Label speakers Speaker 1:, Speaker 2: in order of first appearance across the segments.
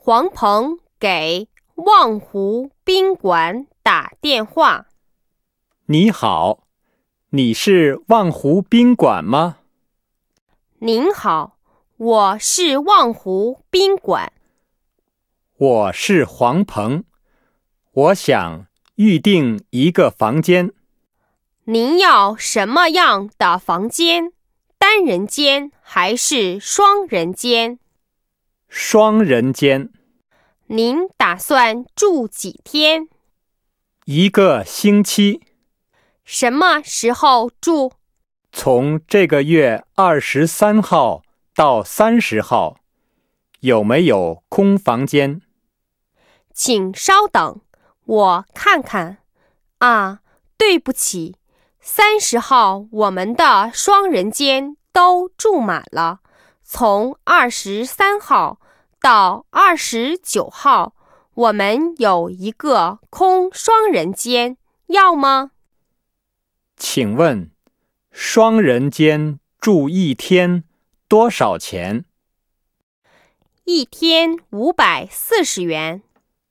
Speaker 1: 黄鹏给望湖宾馆打电话。
Speaker 2: 你好，你是望湖宾馆吗？
Speaker 1: 您好，我是望湖宾馆。
Speaker 2: 我是黄鹏，我想预订一个房间。
Speaker 1: 您要什么样的房间？单人间还是双人间？
Speaker 2: 双人间。
Speaker 1: 您打算住几天
Speaker 2: ？1个星期。
Speaker 1: 什么时候住？
Speaker 2: 从这个月23号到30号，有没有空房间？
Speaker 1: 请稍等，我看看。啊，对不起，30号我们的双人间都住满了，从23号到29号，我们有一个空双人间，要吗？
Speaker 2: 请问，双人间住1天多少钱
Speaker 1: 1天540元。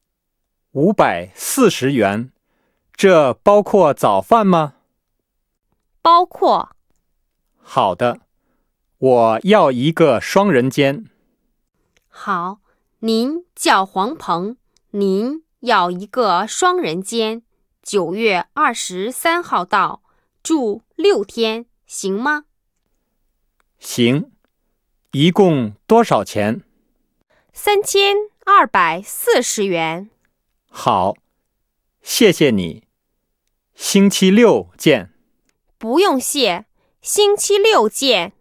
Speaker 2: 540元，这包括早饭吗？
Speaker 1: 包括。
Speaker 2: 好的，我要一个双人间。
Speaker 1: 好，您叫黄鹏，您要一个双人间，9月23号到，住6天，行吗？
Speaker 2: 行，一共多少钱
Speaker 1: ？3240元。
Speaker 2: 好，谢谢你。星期六见。
Speaker 1: 不用谢，星期六见。